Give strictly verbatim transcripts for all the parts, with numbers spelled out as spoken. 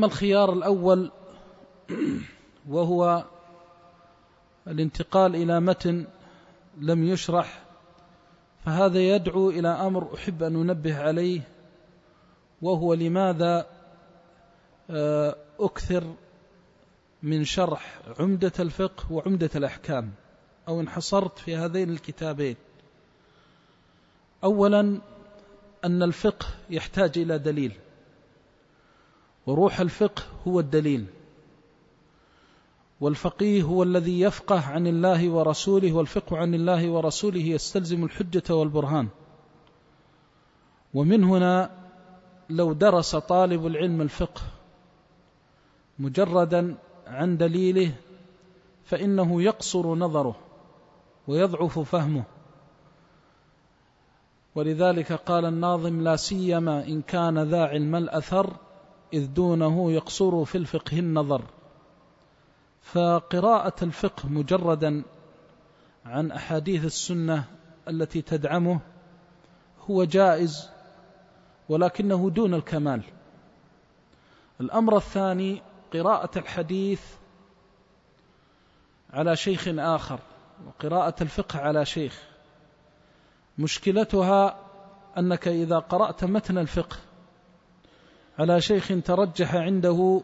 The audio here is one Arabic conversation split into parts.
أما الخيار الأول وهو الانتقال إلى متن لم يشرح، فهذا يدعو إلى أمر أحب أن أنبه عليه، وهو لماذا أكثر من شرح عمدة الفقه وعمدة الأحكام، أو انحصرت في هذين الكتابين. أولا أن الفقه يحتاج إلى دليل، وروح الفقه هو الدليل، والفقيه هو الذي يفقه عن الله ورسوله، والفقه عن الله ورسوله يستلزم الحجة والبرهان. ومن هنا لو درس طالب العلم الفقه مجردا عن دليله فإنه يقصر نظره ويضعف فهمه. ولذلك قال الناظم: لا سيما إن كان ذا علم الأثر إذ دونه يقصر في الفقه النظر. فقراءة الفقه مجردا عن أحاديث السنة التي تدعمه هو جائز، ولكنه دون الكمال. الأمر الثاني قراءة الحديث على شيخ آخر وقراءة الفقه على شيخ، مشكلتها أنك إذا قرأت متن الفقه على شيخ ترجح عنده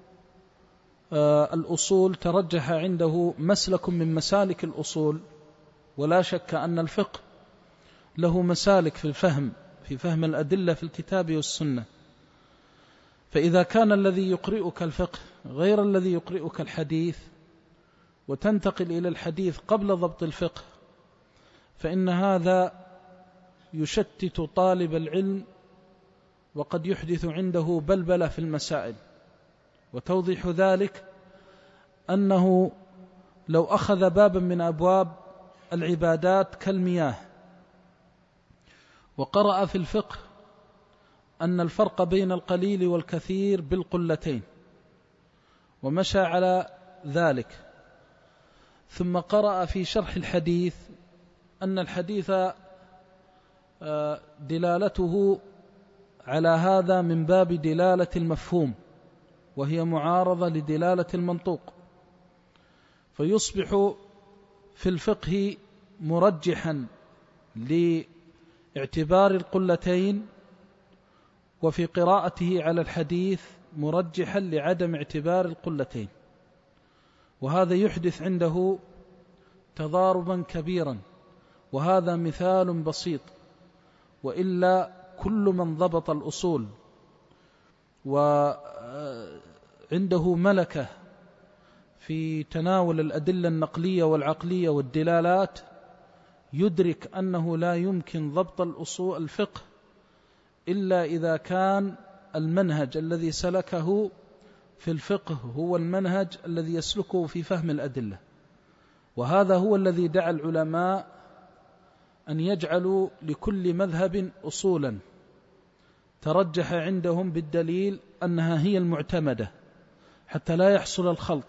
الأصول، ترجح عنده مسلك من مسالك الأصول، ولا شك أن الفقه له مسالك في الفهم، في فهم الأدلة في الكتاب والسنة. فإذا كان الذي يقرئك الفقه غير الذي يقرئك الحديث، وتنتقل إلى الحديث قبل ضبط الفقه، فإن هذا يشتت طالب العلم، وقد يحدث عنده بلبلة في المسائل. وتوضيح ذلك أنه لو أخذ بابا من أبواب العبادات كالمياه وقرأ في الفقه أن الفرق بين القليل والكثير بالقلتين ومشى على ذلك، ثم قرأ في شرح الحديث أن الحديث دلالته على هذا من باب دلالة المفهوم، وهي معارضة لدلالة المنطوق، فيصبح في الفقه مرجحا لاعتبار القلتين، وفي قراءته على الحديث مرجحا لعدم اعتبار القلتين، وهذا يحدث عنده تضاربا كبيرا. وهذا مثال بسيط، وإلا كل من ضبط الأصول وعنده ملكة في تناول الأدلة النقلية والعقلية والدلالات يدرك أنه لا يمكن ضبط الأصول الفقه إلا إذا كان المنهج الذي سلكه في الفقه هو المنهج الذي يسلكه في فهم الأدلة. وهذا هو الذي دعا العلماء أن يجعلوا لكل مذهب أصولا ترجح عندهم بالدليل أنها هي المعتمدة حتى لا يحصل الخلط.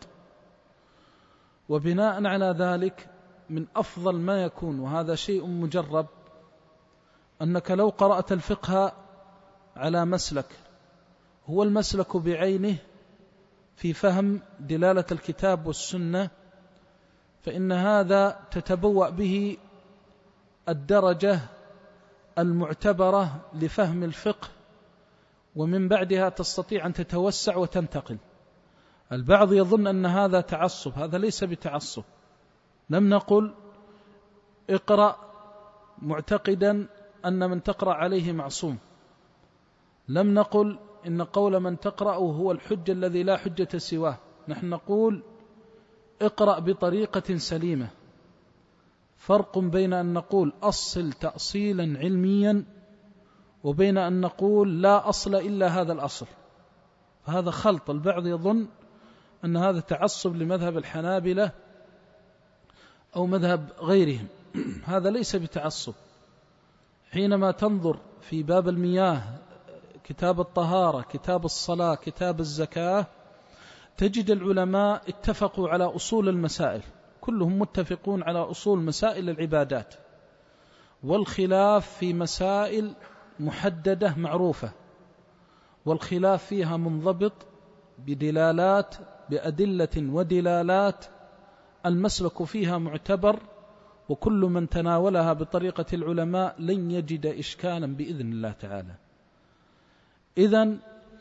وبناء على ذلك من أفضل ما يكون، وهذا شيء مجرب، أنك لو قرأت الفقه على مسلك هو المسلك بعينه في فهم دلالة الكتاب والسنة، فإن هذا تتبوأ به الدرجة المعتبرة لفهم الفقه، ومن بعدها تستطيع أن تتوسع وتنتقل. البعض يظن أن هذا تعصب، هذا ليس بتعصب. لم نقل اقرأ معتقدا أن من تقرأ عليه معصوم، لم نقل إن قول من تقرأ هو الحجة الذي لا حجة سواه. نحن نقول اقرأ بطريقة سليمة. فرق بين أن نقول أصل تأصيلا علميا وبين أن نقول لا أصل إلا هذا الأصل، فهذا خلط. البعض يظن أن هذا تعصب لمذهب الحنابلة أو مذهب غيرهم، هذا ليس بتعصب. حينما تنظر في باب المياه، كتاب الطهارة، كتاب الصلاة، كتاب الزكاة، تجد العلماء اتفقوا على أصول المسائل، كلهم متفقون على أصول مسائل العبادات، والخلاف في مسائل محددة معروفة، والخلاف فيها منضبط بدلالات بأدلة ودلالات المسلك فيها معتبر، وكل من تناولها بطريقة العلماء لن يجد إشكالا بإذن الله تعالى. إذن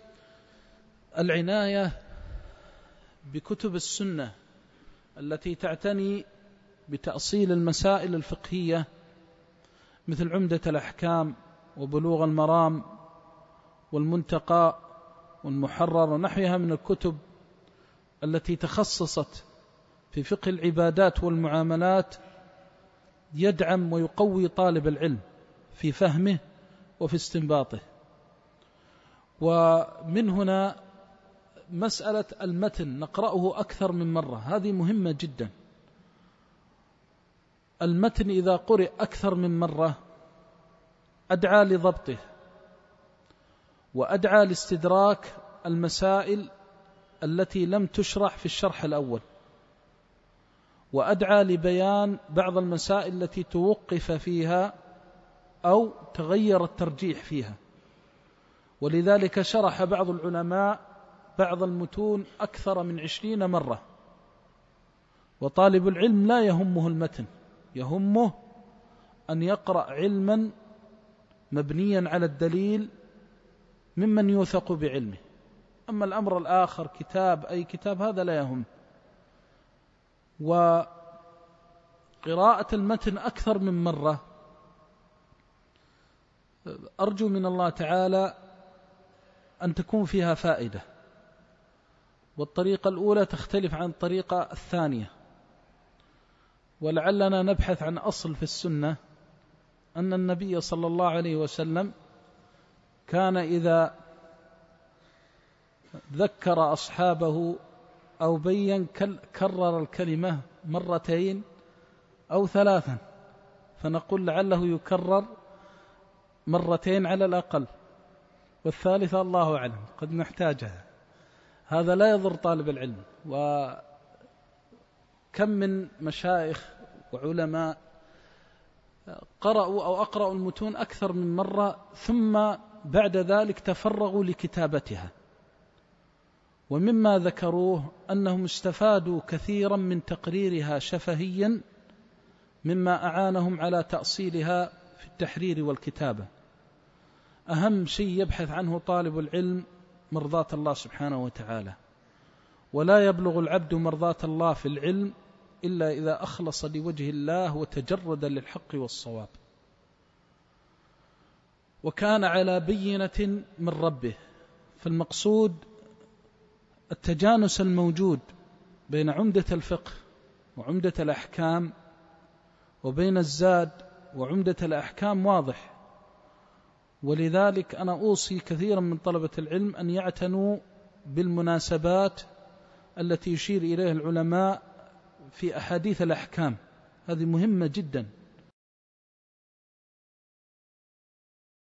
العناية بكتب السنة التي تعتني بتأصيل المسائل الفقهية مثل عمدة الأحكام وبلوغ المرام والمنتقى والمحرر ونحوها من الكتب التي تخصصت في فقه العبادات والمعاملات يدعم ويقوي طالب العلم في فهمه وفي استنباطه. ومن هنا مسألة المتن نقرأه أكثر من مرة، هذه مهمة جدا. المتن إذا قرئ أكثر من مرة أدعى لضبطه، وأدعى لاستدراك المسائل التي لم تشرح في الشرح الأول، وأدعى لبيان بعض المسائل التي توقف فيها أو تغير الترجيح فيها. ولذلك شرح بعض العلماء بعض المتون أكثر من عشرين مرة. وطالب العلم لا يهمه المتن، يهمه أن يقرأ علما مبنيا على الدليل ممن يوثق بعلمه. أما الأمر الآخر كتاب أي كتاب هذا لا يهم. وقراءة المتن أكثر من مرة أرجو من الله تعالى أن تكون فيها فائدة. والطريقة الأولى تختلف عن الطريقة الثانية، ولعلنا نبحث عن أصل في السنة أن النبي صلى الله عليه وسلم كان إذا ذكر أصحابه أو بين كرر الكلمة مرتين أو ثلاثا، فنقول لعله يكرر مرتين على الأقل، والثالثة الله أعلم قد نحتاجها. هذا لا يضر طالب العلم. وكم من مشايخ وعلماء قرأوا أو أقرأوا المتون أكثر من مرة ثم بعد ذلك تفرغوا لكتابتها، ومما ذكروه أنهم استفادوا كثيرا من تقريرها شفهيا مما أعانهم على تأصيلها في التحرير والكتابة. أهم شيء يبحث عنه طالب العلم مرضاة الله سبحانه وتعالى، ولا يبلغ العبد مرضاة الله في العلم إلا إذا أخلص لوجه الله وتجرد للحق والصواب، وكان على بينة من ربه. فالمقصود التجانس الموجود بين عمدة الفقه وعمدة الأحكام وبين الزاد وعمدة الأحكام واضح. ولذلك أنا أوصي كثيرا من طلبة العلم أن يعتنوا بالمناسبات التي يشير إليها العلماء في أحاديث الأحكام، هذه مهمة جدا.